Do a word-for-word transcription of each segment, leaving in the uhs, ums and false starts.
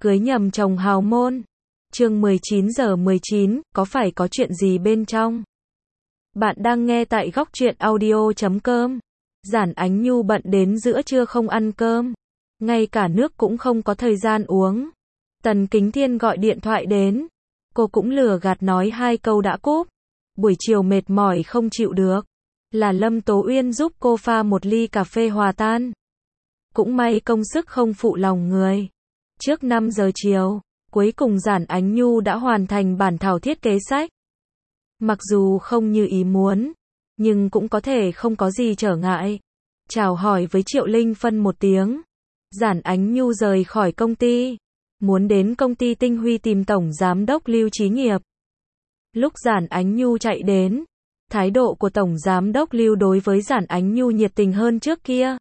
Cưới nhầm chồng hào môn. Chương mười chín giờ mười chín, có phải có chuyện gì bên trong? Bạn đang nghe tại góc truyện audio chấm com. Giản Ánh Nhu bận đến giữa trưa không ăn cơm, ngay cả nước cũng không có thời gian uống. Tần Kính Thiên gọi điện thoại đến, cô cũng lừa gạt nói hai câu đã cúp. Buổi chiều mệt mỏi không chịu được, là Lâm Tố Uyên giúp cô pha một ly cà phê hòa tan. Cũng may công sức không phụ lòng người. Trước năm giờ chiều, cuối cùng Giản Ánh Nhu đã hoàn thành bản thảo thiết kế sách. Mặc dù không như ý muốn, nhưng cũng có thể không có gì trở ngại. Chào hỏi với Triệu Linh Phân một tiếng, Giản Ánh Nhu rời khỏi công ty, muốn đến công ty Tinh Huy tìm Tổng Giám đốc Lưu Chí Nghiệp. Lúc Giản Ánh Nhu chạy đến, thái độ của Tổng Giám đốc Lưu đối với Giản Ánh Nhu nhiệt tình hơn trước kia.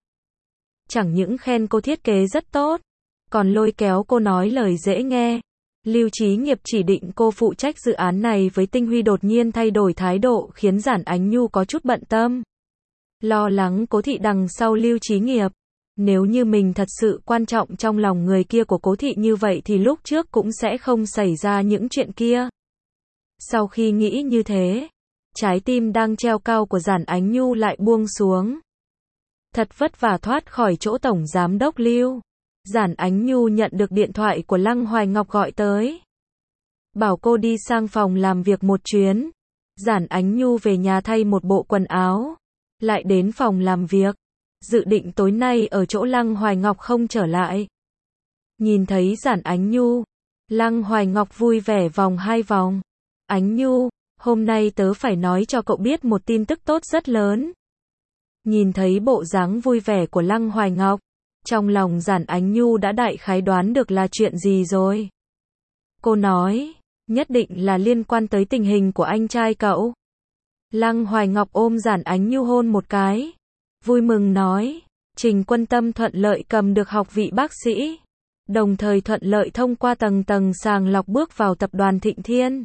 Chẳng những khen cô thiết kế rất tốt, còn lôi kéo cô nói lời dễ nghe. Lưu Chí Nghiệp chỉ định cô phụ trách dự án này với Tinh Huy đột nhiên thay đổi thái độ khiến Giản Ánh Nhu có chút bận tâm. Lo lắng Cố Thị đằng sau Lưu Chí Nghiệp. Nếu như mình thật sự quan trọng trong lòng người kia của Cố Thị như vậy thì lúc trước cũng sẽ không xảy ra những chuyện kia. Sau khi nghĩ như thế, trái tim đang treo cao của Giản Ánh Nhu lại buông xuống. Thật vất vả thoát khỏi chỗ Tổng Giám đốc Lưu. Giản Ánh Nhu nhận được điện thoại của Lăng Hoài Ngọc gọi tới, bảo cô đi sang phòng làm việc một chuyến. Giản Ánh Nhu về nhà thay một bộ quần áo, lại đến phòng làm việc, dự định tối nay ở chỗ Lăng Hoài Ngọc không trở lại. Nhìn thấy Giản Ánh Nhu, Lăng Hoài Ngọc vui vẻ vòng hai vòng. Ánh Nhu, hôm nay tớ phải nói cho cậu biết một tin tức tốt rất lớn. Nhìn thấy bộ dáng vui vẻ của Lăng Hoài Ngọc, trong lòng Giản Ánh Nhu đã đại khái đoán được là chuyện gì rồi. Cô nói, nhất định là liên quan tới tình hình của anh trai cậu. Lăng Hoài Ngọc ôm Giản Ánh Nhu hôn một cái, vui mừng nói, Trình Quân Tâm thuận lợi cầm được học vị bác sĩ, đồng thời thuận lợi thông qua tầng tầng sàng lọc bước vào tập đoàn Thịnh Thiên.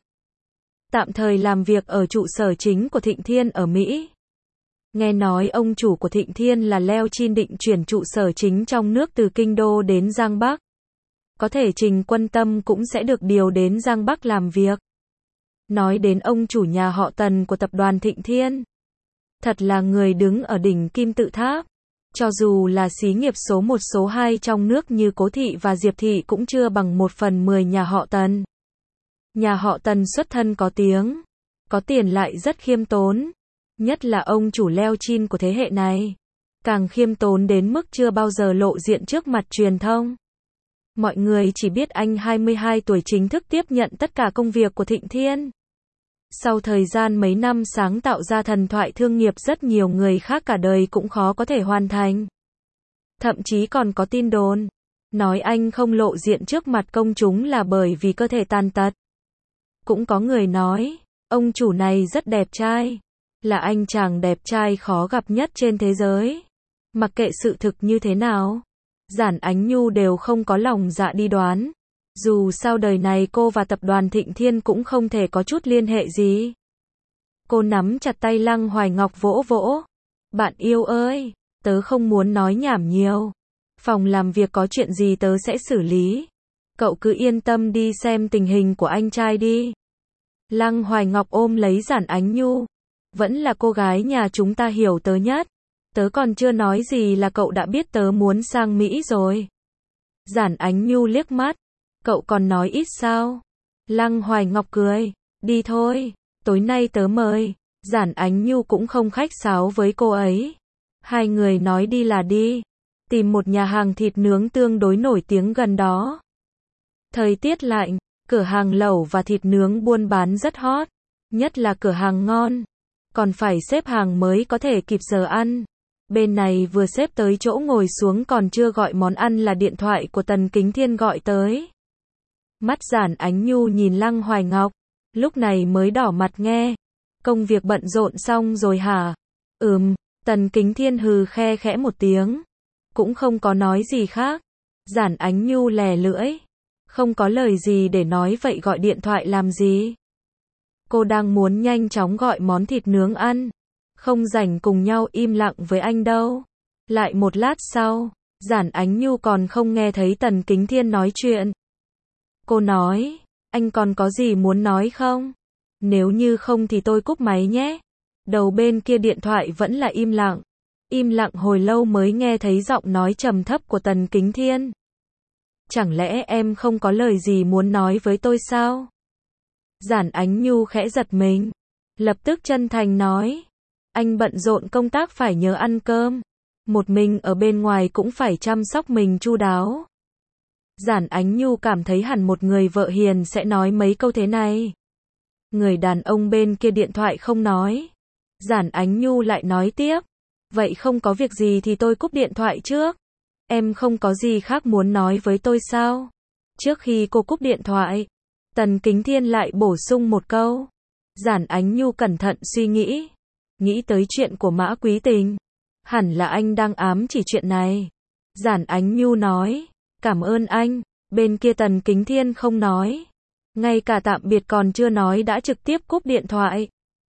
Tạm thời làm việc ở trụ sở chính của Thịnh Thiên ở Mỹ. Nghe nói ông chủ của Thịnh Thiên là Leo Chin định chuyển trụ sở chính trong nước từ Kinh Đô đến Giang Bắc. Có thể Trình Quân Tâm cũng sẽ được điều đến Giang Bắc làm việc. Nói đến ông chủ nhà họ Tần của tập đoàn Thịnh Thiên, thật là người đứng ở đỉnh kim tự tháp. Cho dù là xí nghiệp số một số hai trong nước như Cố Thị và Diệp Thị cũng chưa bằng một phần mười nhà họ Tần. Nhà họ Tần xuất thân có tiếng, có tiền lại rất khiêm tốn. Nhất là ông chủ Leo Chin của thế hệ này, càng khiêm tốn đến mức chưa bao giờ lộ diện trước mặt truyền thông. Mọi người chỉ biết anh hai mươi hai tuổi chính thức tiếp nhận tất cả công việc của Thịnh Thiên. Sau thời gian mấy năm sáng tạo ra thần thoại thương nghiệp rất nhiều người khác cả đời cũng khó có thể hoàn thành. Thậm chí còn có tin đồn, nói anh không lộ diện trước mặt công chúng là bởi vì cơ thể tàn tật. Cũng có người nói, ông chủ này rất đẹp trai, là anh chàng đẹp trai khó gặp nhất trên thế giới. Mặc kệ sự thực như thế nào, Giản Ánh Nhu đều không có lòng dạ đi đoán. Dù sao đời này cô và tập đoàn Thịnh Thiên cũng không thể có chút liên hệ gì. Cô nắm chặt tay Lăng Hoài Ngọc vỗ vỗ. Bạn yêu ơi, tớ không muốn nói nhảm nhiều. Phòng làm việc có chuyện gì tớ sẽ xử lý. Cậu cứ yên tâm đi xem tình hình của anh trai đi. Lăng Hoài Ngọc ôm lấy Giản Ánh Nhu. Vẫn là cô gái nhà chúng ta hiểu tớ nhất. Tớ còn chưa nói gì là cậu đã biết tớ muốn sang Mỹ rồi. Giản Ánh Nhu liếc mắt. Cậu còn nói ít sao? Lăng Hoài Ngọc cười. Đi thôi, tối nay tớ mời. Giản Ánh Nhu cũng không khách sáo với cô ấy. Hai người nói đi là đi. Tìm một nhà hàng thịt nướng tương đối nổi tiếng gần đó. Thời tiết lạnh, cửa hàng lẩu và thịt nướng buôn bán rất hot. Nhất là cửa hàng ngon. Còn phải xếp hàng mới có thể kịp giờ ăn. Bên này vừa xếp tới chỗ ngồi xuống còn chưa gọi món ăn là điện thoại của Tần Kính Thiên gọi tới. Mắt Giản Ánh Nhu nhìn Lăng Hoài Ngọc, lúc này mới đỏ mặt nghe. Công việc bận rộn xong rồi hả? Ừm, Tần Kính Thiên hừ khe khẽ một tiếng. Cũng không có nói gì khác. Giản Ánh Nhu lè lưỡi. Không có lời gì để nói vậy gọi điện thoại làm gì? Cô đang muốn nhanh chóng gọi món thịt nướng ăn. Không rảnh cùng nhau im lặng với anh đâu. Lại một lát sau, Giản Ánh Nhu còn không nghe thấy Tần Kính Thiên nói chuyện. Cô nói, anh còn có gì muốn nói không? Nếu như không thì tôi cúp máy nhé. Đầu bên kia điện thoại vẫn là im lặng. Im lặng hồi lâu mới nghe thấy giọng nói trầm thấp của Tần Kính Thiên. Chẳng lẽ em không có lời gì muốn nói với tôi sao? Giản Ánh Nhu khẽ giật mình. Lập tức chân thành nói. Anh bận rộn công tác phải nhớ ăn cơm. Một mình ở bên ngoài cũng phải chăm sóc mình chu đáo. Giản Ánh Nhu cảm thấy hẳn một người vợ hiền sẽ nói mấy câu thế này. Người đàn ông bên kia điện thoại không nói. Giản Ánh Nhu lại nói tiếp. Vậy không có việc gì thì tôi cúp điện thoại trước. Em không có gì khác muốn nói với tôi sao? Trước khi cô cúp điện thoại, Tần Kính Thiên lại bổ sung một câu. Giản Ánh Nhu cẩn thận suy nghĩ. Nghĩ tới chuyện của Mã Quý Tình. Hẳn là anh đang ám chỉ chuyện này. Giản Ánh Nhu nói. Cảm ơn anh. Bên kia Tần Kính Thiên không nói. Ngay cả tạm biệt còn chưa nói đã trực tiếp cúp điện thoại.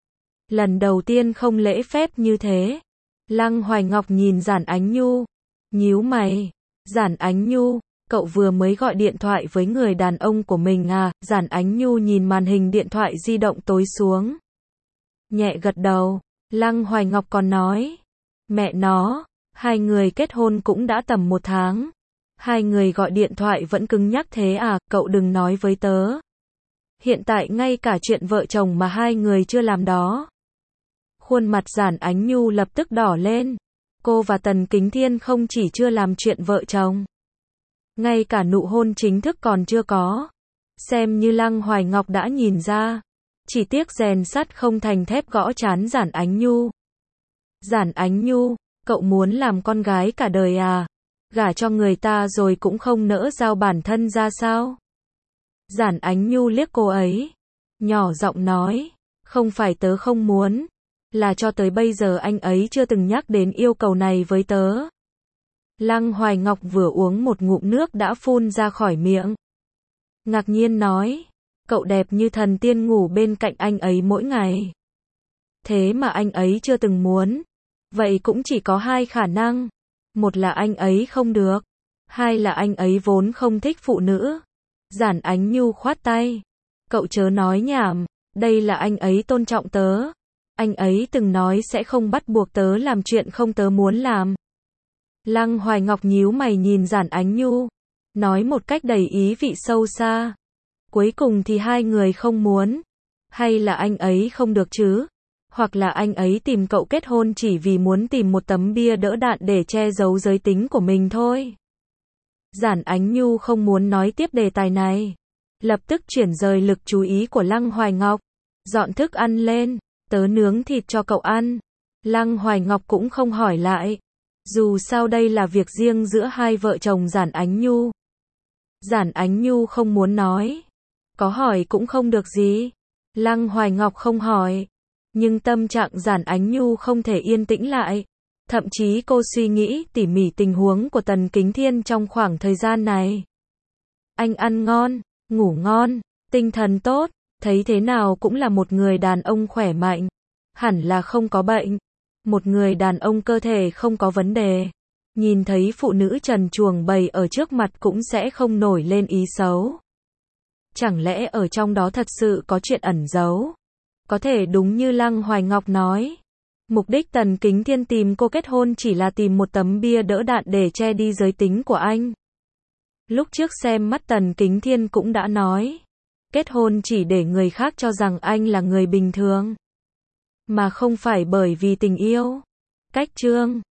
Lần đầu tiên không lễ phép như thế. Lăng Hoài Ngọc nhìn Giản Ánh Nhu. Nhíu mày. Giản Ánh Nhu, cậu vừa mới gọi điện thoại với người đàn ông của mình à? Giản Ánh Nhu nhìn màn hình điện thoại di động tối xuống. Nhẹ gật đầu. Lăng Hoài Ngọc còn nói. Mẹ nó, hai người kết hôn cũng đã tầm một tháng. Hai người gọi điện thoại vẫn cứng nhắc thế à? Cậu đừng nói với tớ. Hiện tại ngay cả chuyện vợ chồng mà hai người chưa làm đó. Khuôn mặt Giản Ánh Nhu lập tức đỏ lên. Cô và Tần Kính Thiên không chỉ chưa làm chuyện vợ chồng. Ngay cả nụ hôn chính thức còn chưa có. Xem như Lăng Hoài Ngọc đã nhìn ra. Chỉ tiếc rèn sắt không thành thép gõ trán Giản Ánh Nhu. Giản Ánh Nhu, cậu muốn làm con gái cả đời à? Gả cho người ta rồi cũng không nỡ giao bản thân ra sao? Giản Ánh Nhu liếc cô ấy. Nhỏ giọng nói. Không phải tớ không muốn. Là cho tới bây giờ anh ấy chưa từng nhắc đến yêu cầu này với tớ. Lăng Hoài Ngọc vừa uống một ngụm nước đã phun ra khỏi miệng. Ngạc nhiên nói. Cậu đẹp như thần tiên ngủ bên cạnh anh ấy mỗi ngày. Thế mà anh ấy chưa từng muốn. Vậy cũng chỉ có hai khả năng. Một là anh ấy không được. Hai là anh ấy vốn không thích phụ nữ. Giản Ánh Nhu khoát tay. Cậu chớ nói nhảm. Đây là anh ấy tôn trọng tớ. Anh ấy từng nói sẽ không bắt buộc tớ làm chuyện không tớ muốn làm. Lăng Hoài Ngọc nhíu mày nhìn Giản Ánh Nhu. Nói một cách đầy ý vị sâu xa. Cuối cùng thì hai người không muốn. Hay là anh ấy không được chứ? Hoặc là anh ấy tìm cậu kết hôn chỉ vì muốn tìm một tấm bia đỡ đạn để che giấu giới tính của mình thôi. Giản Ánh Nhu không muốn nói tiếp đề tài này. Lập tức chuyển rời lực chú ý của Lăng Hoài Ngọc. Dọn thức ăn lên. Tớ nướng thịt cho cậu ăn. Lăng Hoài Ngọc cũng không hỏi lại. Dù sao đây là việc riêng giữa hai vợ chồng Giản Ánh Nhu. Giản Ánh Nhu không muốn nói. Có hỏi cũng không được gì. Lăng Hoài Ngọc không hỏi. Nhưng tâm trạng Giản Ánh Nhu không thể yên tĩnh lại. Thậm chí cô suy nghĩ tỉ mỉ tình huống của Tần Kính Thiên trong khoảng thời gian này. Anh ăn ngon, ngủ ngon, tinh thần tốt. Thấy thế nào cũng là một người đàn ông khỏe mạnh. Hẳn là không có bệnh. Một người đàn ông cơ thể không có vấn đề. Nhìn thấy phụ nữ trần truồng bày ở trước mặt cũng sẽ không nổi lên ý xấu. Chẳng lẽ ở trong đó thật sự có chuyện ẩn giấu? Có thể đúng như Lăng Hoài Ngọc nói. Mục đích Tần Kính Thiên tìm cô kết hôn chỉ là tìm một tấm bia đỡ đạn để che đi giới tính của anh. Lúc trước xem mắt Tần Kính Thiên cũng đã nói. Kết hôn chỉ để người khác cho rằng anh là người bình thường. Mà không phải bởi vì tình yêu. Cách chương